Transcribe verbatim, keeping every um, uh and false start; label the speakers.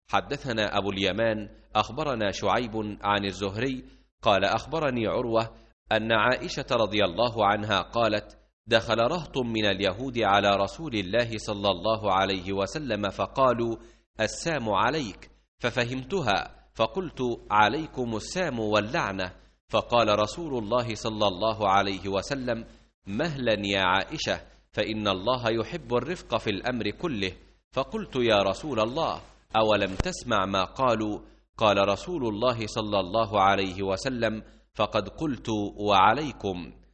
Speaker 1: حدثنا أبو اليمان أخبرنا شعيب عن الزهري قال أخبرني عروة أن عائشة رضي الله عنها قالت: دخل رهط من اليهود على رسول الله صلى الله عليه وسلم فقالوا: السام عليك، ففهمتها فقلت: عليكم السام واللعنة. فقال رسول الله صلى الله عليه وسلم: مهلا يا عائشة، فإن الله يحب الرفق في الأمر كله. فقلت: يا رسول الله، أولم تسمع ما قالوا؟ قال رسول الله صلى الله عليه وسلم: فقد قلت وعليكم.